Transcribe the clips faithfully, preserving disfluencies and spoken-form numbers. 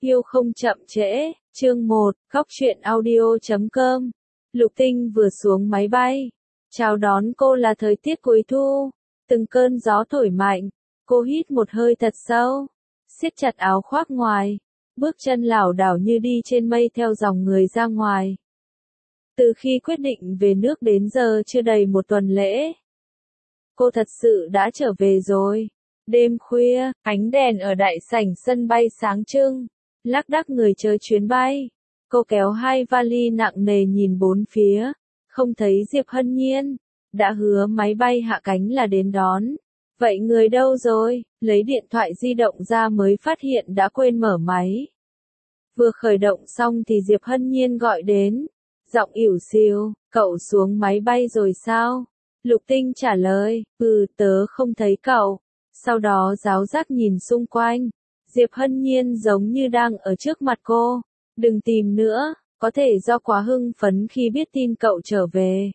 Yêu không chậm trễ, chương một, góc truyện audio chấm com. Lục Tinh vừa xuống máy bay. Chào đón cô là thời tiết cuối thu. Từng cơn gió thổi mạnh. Cô hít một hơi thật sâu. Siết chặt áo khoác ngoài. Bước chân lảo đảo như đi trên mây theo dòng người ra ngoài. Từ khi quyết định về nước đến giờ chưa đầy một tuần lễ. Cô thật sự đã trở về rồi. Đêm khuya, ánh đèn ở đại sảnh sân bay sáng trưng. Lác đác người chờ chuyến bay. Cô kéo hai vali nặng nề nhìn bốn phía. Không thấy Diệp Hân Nhiên. Đã hứa máy bay hạ cánh là đến đón. Vậy người đâu rồi? Lấy điện thoại di động ra mới phát hiện đã quên mở máy. Vừa khởi động xong thì Diệp Hân Nhiên gọi đến. Giọng ỉu xìu, cậu xuống máy bay rồi sao? Lục Tinh trả lời, ừ tớ không thấy cậu. Sau đó giáo giác nhìn xung quanh. Diệp Hân Nhiên giống như đang ở trước mặt cô. Đừng tìm nữa, có thể do quá hưng phấn khi biết tin cậu trở về.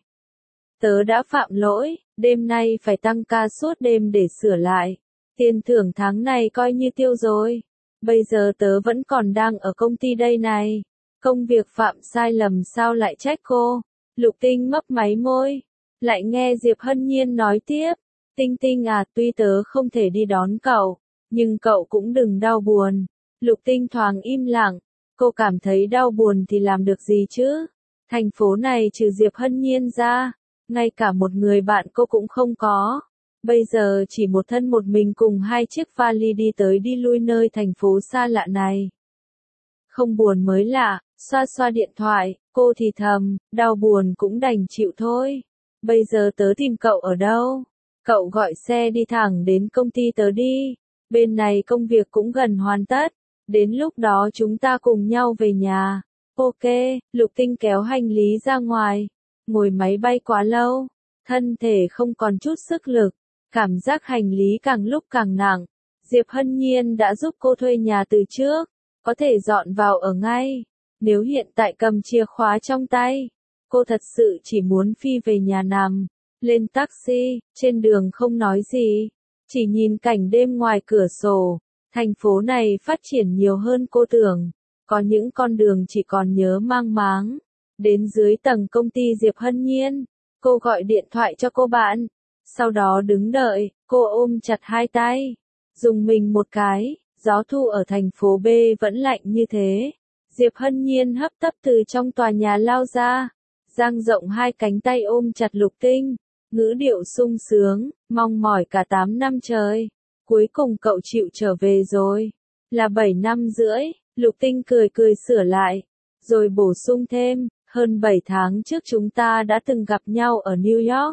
Tớ đã phạm lỗi, đêm nay phải tăng ca suốt đêm để sửa lại. Tiền thưởng tháng này coi như tiêu rồi. Bây giờ tớ vẫn còn đang ở công ty đây này. Công việc phạm sai lầm sao lại trách cô? Lục Tinh mấp máy môi. Lại nghe Diệp Hân Nhiên nói tiếp. Tinh Tinh à, tuy tớ không thể đi đón cậu, nhưng cậu cũng đừng đau buồn. Lục Tinh thoáng im lặng. Cô cảm thấy đau buồn thì làm được gì chứ? Thành phố này trừ Diệp Hân Nhiên ra, ngay cả một người bạn cô cũng không có. Bây giờ chỉ một thân một mình cùng hai chiếc vali đi tới đi lui nơi thành phố xa lạ này. Không buồn mới lạ, xoa xoa điện thoại, cô thì thầm, đau buồn cũng đành chịu thôi. Bây giờ tớ tìm cậu ở đâu? Cậu gọi xe đi thẳng đến công ty tớ đi. Bên này công việc cũng gần hoàn tất. Đến lúc đó chúng ta cùng nhau về nhà. Ok, Lục Tinh kéo hành lý ra ngoài. Ngồi máy bay quá lâu. Thân thể không còn chút sức lực. Cảm giác hành lý càng lúc càng nặng. Diệp Hân Nhiên đã giúp cô thuê nhà từ trước. Có thể dọn vào ở ngay. Nếu hiện tại cầm chìa khóa trong tay. Cô thật sự chỉ muốn phi về nhà nằm. Lên taxi, trên đường không nói gì. Chỉ nhìn cảnh đêm ngoài cửa sổ. Thành phố này phát triển nhiều hơn cô tưởng. Có những con đường chỉ còn nhớ mang máng. Đến dưới tầng công ty Diệp Hân Nhiên. Cô gọi điện thoại cho cô bạn. Sau đó đứng đợi, cô ôm chặt hai tay. Dùng mình một cái, gió thu ở thành phố B vẫn lạnh như thế. Diệp Hân Nhiên hấp tấp từ trong tòa nhà lao ra. Dang rộng hai cánh tay ôm chặt Lục Tinh. Ngữ điệu sung sướng, mong mỏi cả tám năm trời. Cuối cùng cậu chịu trở về rồi. Là bảy năm rưỡi, Lục Tinh cười cười sửa lại. Rồi bổ sung thêm, hơn bảy tháng trước chúng ta đã từng gặp nhau ở New York.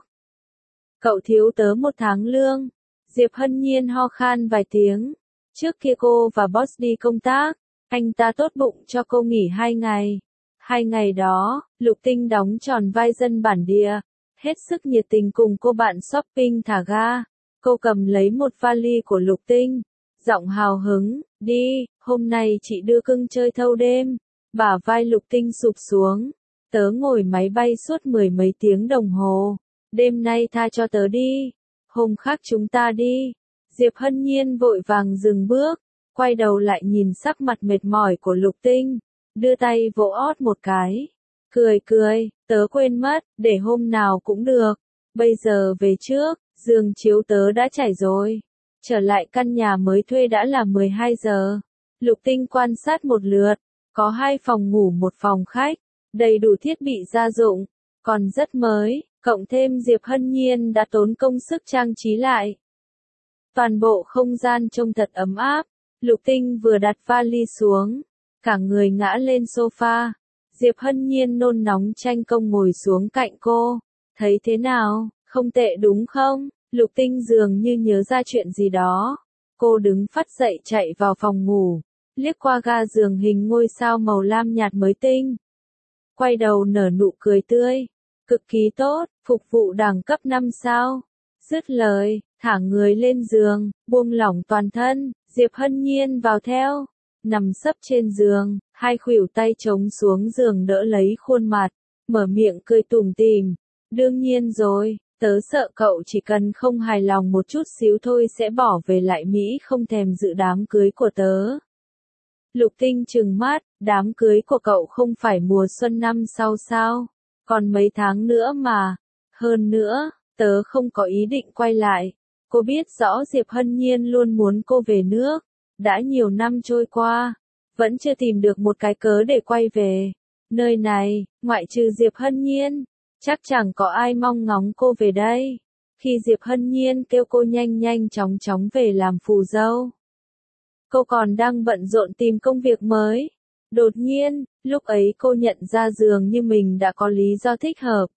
Cậu thiếu tớ một tháng lương. Diệp Hân Nhiên ho khan vài tiếng. Trước kia cô và boss đi công tác, anh ta tốt bụng cho cô nghỉ hai ngày. Hai ngày đó, Lục Tinh đóng tròn vai dân bản địa. Hết sức nhiệt tình cùng cô bạn shopping thả ga. Cô cầm lấy một vali của Lục Tinh. Giọng hào hứng, đi, hôm nay chị đưa cưng chơi thâu đêm. Bả vai Lục Tinh sụp xuống. Tớ ngồi máy bay suốt mười mấy tiếng đồng hồ. Đêm nay tha cho tớ đi. Hôm khác chúng ta đi. Diệp Hân Nhiên vội vàng dừng bước. Quay đầu lại nhìn sắc mặt mệt mỏi của Lục Tinh. Đưa tay vỗ ót một cái. Cười cười, tớ quên mất, để hôm nào cũng được. Bây giờ về trước, giường chiếu tớ đã trải rồi. Trở lại căn nhà mới thuê đã là mười hai giờ. Lục Tinh quan sát một lượt. Có hai phòng ngủ một phòng khách. Đầy đủ thiết bị gia dụng. Còn rất mới, cộng thêm Diệp Hân Nhiên đã tốn công sức trang trí lại. Toàn bộ không gian trông thật ấm áp. Lục Tinh vừa đặt vali xuống. Cả người ngã lên sofa. Diệp Hân Nhiên nôn nóng tranh công ngồi xuống cạnh cô. Thấy thế nào, không tệ đúng không? Lục Tinh dường như nhớ ra chuyện gì đó. Cô đứng phắt dậy chạy vào phòng ngủ. Liếc qua ga giường hình ngôi sao màu lam nhạt mới tinh. Quay đầu nở nụ cười tươi. Cực kỳ tốt, phục vụ đẳng cấp năm sao. Dứt lời, thả người lên giường, buông lỏng toàn thân. Diệp Hân Nhiên vào theo. Nằm sấp trên giường, hai khuỷu tay chống xuống giường đỡ lấy khuôn mặt, mở miệng cười tủm tỉm. Đương nhiên rồi, tớ sợ cậu chỉ cần không hài lòng một chút xíu thôi sẽ bỏ về lại Mỹ không thèm dự đám cưới của tớ. Lục Tinh trừng mắt, đám cưới của cậu không phải mùa xuân năm sau sao? Còn mấy tháng nữa mà. Hơn nữa, tớ không có ý định quay lại. Cô biết rõ Diệp Hân Nhiên luôn muốn cô về nước. Đã nhiều năm trôi qua, vẫn chưa tìm được một cái cớ để quay về. Nơi này, ngoại trừ Diệp Hân Nhiên, chắc chẳng có ai mong ngóng cô về đây. Khi Diệp Hân Nhiên kêu cô nhanh nhanh chóng chóng về làm phù dâu, cô còn đang bận rộn tìm công việc mới. Đột nhiên, lúc ấy cô nhận ra dường như mình đã có lý do thích hợp.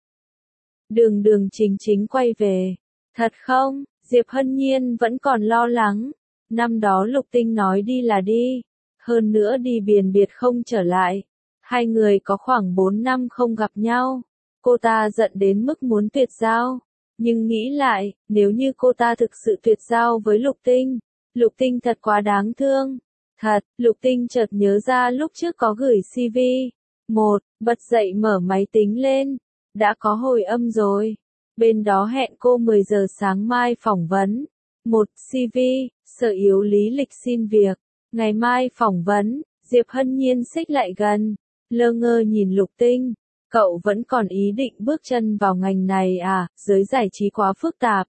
Đường đường chính chính quay về. Thật không? Diệp Hân Nhiên vẫn còn lo lắng. Năm đó Lục Tinh nói đi là đi. Hơn nữa đi biền biệt không trở lại. Hai người có khoảng bốn năm không gặp nhau. Cô ta giận đến mức muốn tuyệt giao. Nhưng nghĩ lại, nếu như cô ta thực sự tuyệt giao với Lục Tinh, Lục Tinh thật quá đáng thương. Thật, Lục Tinh chợt nhớ ra lúc trước có gửi xê vê. Một, bật dậy mở máy tính lên. Đã có hồi âm rồi. Bên đó hẹn cô mười giờ sáng mai phỏng vấn. Một, xê vê, sở yếu lý lịch xin việc. Ngày mai phỏng vấn, Diệp Hân Nhiên xích lại gần. Lơ ngơ nhìn Lục Tinh. Cậu vẫn còn ý định bước chân vào ngành này à, giới giải trí quá phức tạp.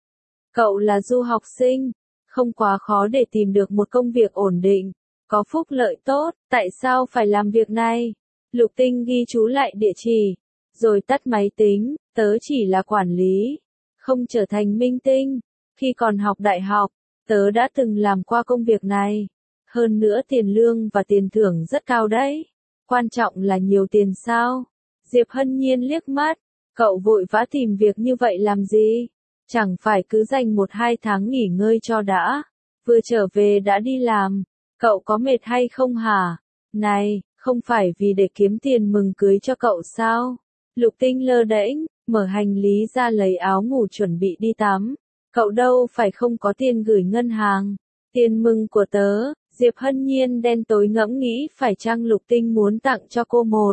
Cậu là du học sinh, không quá khó để tìm được một công việc ổn định, có phúc lợi tốt, tại sao phải làm việc này? Lục Tinh ghi chú lại địa chỉ, rồi tắt máy tính, tớ chỉ là quản lý, không trở thành minh tinh. Khi còn học đại học, tớ đã từng làm qua công việc này. Hơn nữa tiền lương và tiền thưởng rất cao đấy. Quan trọng là nhiều tiền sao? Diệp Hân Nhiên liếc mắt, cậu vội vã tìm việc như vậy làm gì? Chẳng phải cứ dành một hai tháng nghỉ ngơi cho đã, vừa trở về đã đi làm, cậu có mệt hay không hả? Này, không phải vì để kiếm tiền mừng cưới cho cậu sao? Lục Tinh lơ đễnh, mở hành lý ra lấy áo ngủ chuẩn bị đi tắm. Cậu đâu phải không có tiền gửi ngân hàng. Tiền mừng của tớ, Diệp Hân Nhiên đen tối ngẫm nghĩ phải chăng Lục Tinh muốn tặng cho cô một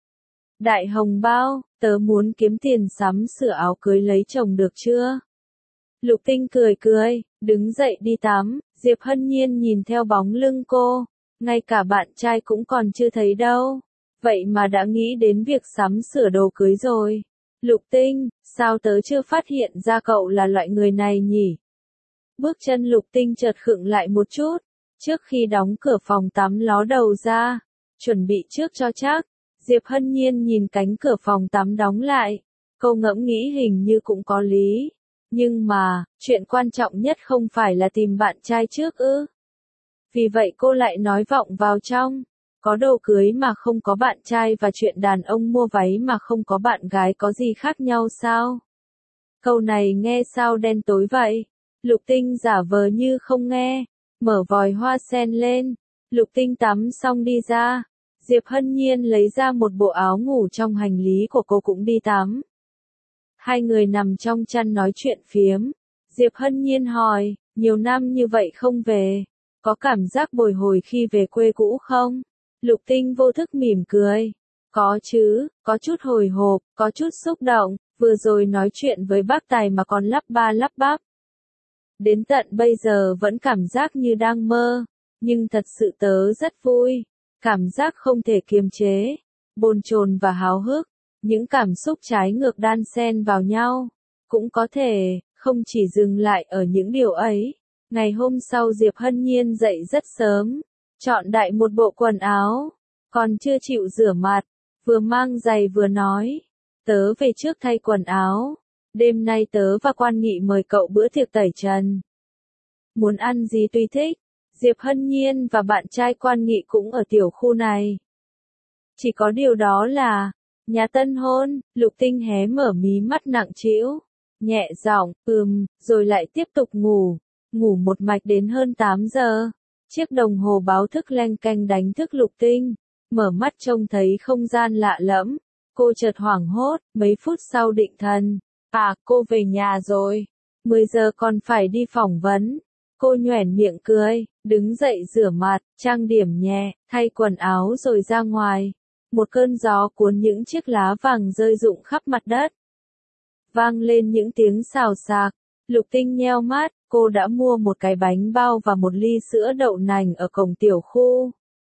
đại hồng bao, tớ muốn kiếm tiền sắm sửa áo cưới lấy chồng được chưa? Lục Tinh cười cười, đứng dậy đi tắm. Diệp Hân Nhiên nhìn theo bóng lưng cô, ngay cả bạn trai cũng còn chưa thấy đâu. Vậy mà đã nghĩ đến việc sắm sửa đồ cưới rồi. Lục Tinh, sao tớ chưa phát hiện ra cậu là loại người này nhỉ? Bước chân Lục Tinh chợt khựng lại một chút, trước khi đóng cửa phòng tắm ló đầu ra, chuẩn bị trước cho chắc. Diệp Hân Nhiên nhìn cánh cửa phòng tắm đóng lại, cô ngẫm nghĩ hình như cũng có lý. Nhưng mà, chuyện quan trọng nhất không phải là tìm bạn trai trước ư? Vì vậy cô lại nói vọng vào trong, có đồ cưới mà không có bạn trai và chuyện đàn ông mua váy mà không có bạn gái có gì khác nhau sao? Câu này nghe sao đen tối vậy? Lục Tinh giả vờ như không nghe, mở vòi hoa sen lên. Lục Tinh tắm xong đi ra. Diệp Hân Nhiên lấy ra một bộ áo ngủ trong hành lý của cô cũng đi tắm. Hai người nằm trong chăn nói chuyện phiếm. Diệp Hân Nhiên hỏi, nhiều năm như vậy không về, có cảm giác bồi hồi khi về quê cũ không? Lục Tinh vô thức mỉm cười. Có chứ, có chút hồi hộp, có chút xúc động, vừa rồi nói chuyện với bác Tài mà còn lắp ba lắp bắp. Đến tận bây giờ vẫn cảm giác như đang mơ, nhưng thật sự tớ rất vui. Cảm giác không thể kiềm chế, bồn chồn và háo hức, những cảm xúc trái ngược đan xen vào nhau. Cũng có thể, không chỉ dừng lại ở những điều ấy. Ngày hôm sau Diệp Hân Nhiên dậy rất sớm, chọn đại một bộ quần áo, còn chưa chịu rửa mặt, vừa mang giày vừa nói, tớ về trước thay quần áo, đêm nay tớ và Quan Nghị mời cậu bữa tiệc tẩy trần. Muốn ăn gì tùy thích. Diệp Hân Nhiên và bạn trai Quan Nghị cũng ở tiểu khu này. Chỉ có điều đó là, nhà tân hôn. Lục Tinh hé mở mí mắt nặng trĩu, nhẹ giọng, ừm, rồi lại tiếp tục ngủ, ngủ một mạch đến hơn tám giờ. Chiếc đồng hồ báo thức leng keng đánh thức Lục Tinh, mở mắt trông thấy không gian lạ lẫm, cô chợt hoảng hốt, mấy phút sau định thần, à, cô về nhà rồi, mười giờ còn phải đi phỏng vấn. Cô nhoẻn miệng cười, đứng dậy rửa mặt, trang điểm nhẹ, thay quần áo rồi ra ngoài. Một cơn gió cuốn những chiếc lá vàng rơi rụng khắp mặt đất. Vang lên những tiếng xào xạc. Lục Tinh nheo mắt, cô đã mua một cái bánh bao và một ly sữa đậu nành ở cổng tiểu khu.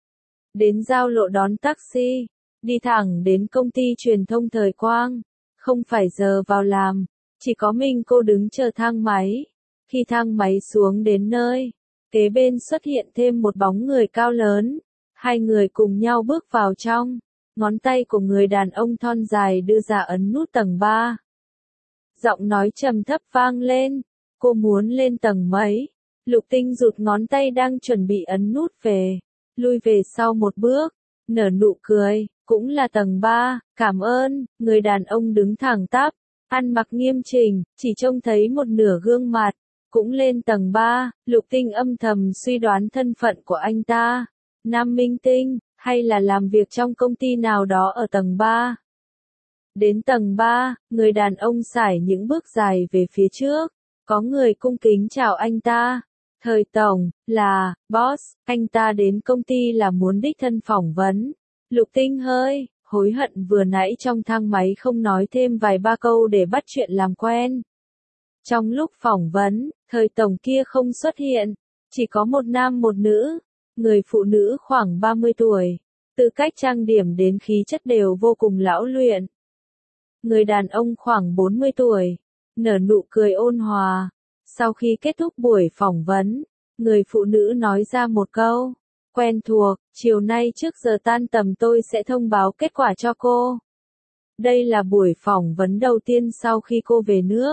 đến giao lộ đón taxi, đi thẳng đến công ty truyền thông Thời Quang. Không phải giờ vào làm, chỉ có mình cô đứng chờ thang máy. Khi thang máy xuống đến nơi, kế bên xuất hiện thêm một bóng người cao lớn. Hai người cùng nhau bước vào trong. Ngón tay của người đàn ông thon dài đưa ra ấn nút tầng ba. Giọng nói trầm thấp vang lên. Cô muốn lên tầng mấy? Lục Tinh rụt ngón tay đang chuẩn bị ấn nút về. Lui về sau một bước. Nở nụ cười. Cũng là tầng ba, cảm ơn. Người đàn ông đứng thẳng tắp. Ăn mặc nghiêm chỉnh, chỉ trông thấy một nửa gương mặt. Cũng lên tầng ba, Lục Tinh âm thầm suy đoán thân phận của anh ta. Nam minh tinh, hay là làm việc trong công ty nào đó ở tầng ba. Đến tầng ba, người đàn ông sải những bước dài về phía trước. Có người cung kính chào anh ta. Thời tổng, là, boss, anh ta đến công ty là muốn đích thân phỏng vấn. Lục Tinh hơi hối hận vừa nãy trong thang máy không nói thêm vài ba câu để bắt chuyện làm quen. Trong lúc phỏng vấn, thời tổng kia không xuất hiện, chỉ có một nam một nữ, người phụ nữ khoảng ba mươi tuổi, từ cách trang điểm đến khí chất đều vô cùng lão luyện. Người đàn ông khoảng bốn mươi tuổi, nở nụ cười ôn hòa. Sau khi kết thúc buổi phỏng vấn, người phụ nữ nói ra một câu quen thuộc, chiều nay trước giờ tan tầm tôi sẽ thông báo kết quả cho cô. Đây là buổi phỏng vấn đầu tiên sau khi cô về nước.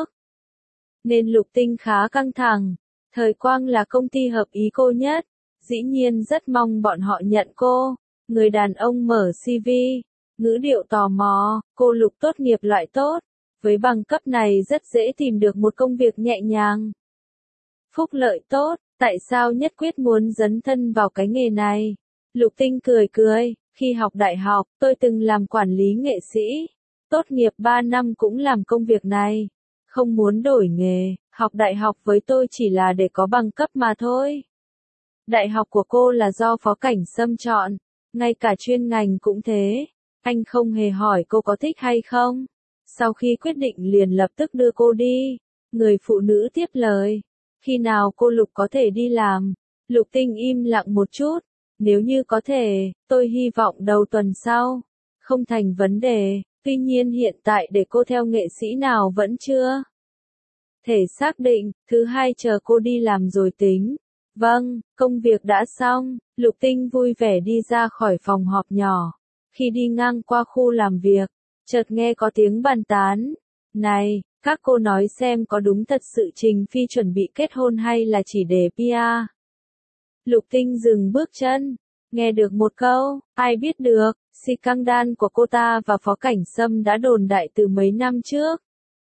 Nên Lục Tinh khá căng thẳng. Thời Quang là công ty hợp ý cô nhất. Dĩ nhiên rất mong bọn họ nhận cô. Người đàn ông mở xê vê. Ngữ điệu tò mò, cô Lục tốt nghiệp loại tốt. Với bằng cấp này rất dễ tìm được một công việc nhẹ nhàng. Phúc lợi tốt, tại sao nhất quyết muốn dấn thân vào cái nghề này? Lục Tinh cười cười, khi học đại học, tôi từng làm quản lý nghệ sĩ. Tốt nghiệp ba năm cũng làm công việc này. Không muốn đổi nghề, học đại học với tôi chỉ là để có bằng cấp mà thôi. Đại học của cô là do Phó Cảnh Sâm chọn, ngay cả chuyên ngành cũng thế. Anh không hề hỏi cô có thích hay không. Sau khi quyết định liền lập tức đưa cô đi. Người phụ nữ tiếp lời. Khi nào cô Lục có thể đi làm? Lục Tinh im lặng một chút. Nếu như có thể, tôi hy vọng đầu tuần sau. Không thành vấn đề, tuy nhiên hiện tại để cô theo nghệ sĩ nào vẫn chưa thể xác định, thứ hai chờ cô đi làm rồi tính. Vâng, công việc đã xong, Lục Tinh vui vẻ đi ra khỏi phòng họp nhỏ. Khi đi ngang qua khu làm việc, chợt nghe có tiếng bàn tán. Này, các cô nói xem có đúng thật sự Trình Phi chuẩn bị kết hôn hay là chỉ để pê e. Lục Tinh dừng bước chân, nghe được một câu, ai biết được, scandal của cô ta và Phó Cảnh Sâm đã đồn đại từ mấy năm trước.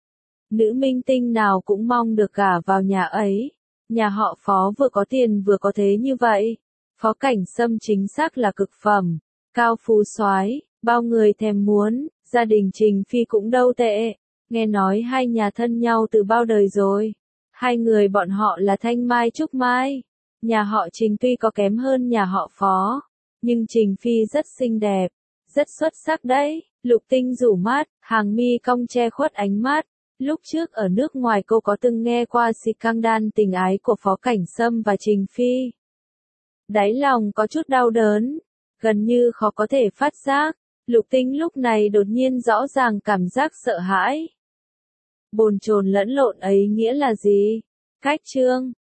Nữ minh tinh nào cũng mong được gả vào nhà ấy. Nhà họ Phó vừa có tiền vừa có thế như vậy. Phó Cảnh Sâm chính xác là cực phẩm, cao phú soái, bao người thèm muốn. Gia đình Trình Phi cũng đâu tệ. Nghe nói hai nhà thân nhau từ bao đời rồi. Hai người bọn họ là Thanh Mai Trúc Mai. Nhà họ Trình tuy có kém hơn nhà họ Phó, nhưng Trình Phi rất xinh đẹp, rất xuất sắc đấy. Lục Tinh rủ mắt, hàng mi cong che khuất ánh mắt. Lúc trước ở nước ngoài cô có từng nghe qua scandal tình ái của Phó Cảnh Sâm và Trình Phi. Đáy lòng có chút đau đớn, gần như khó có thể phát giác. Lục Tinh lúc này đột nhiên rõ ràng cảm giác sợ hãi. Bồn chồn lẫn lộn ấy nghĩa là gì? Cách chương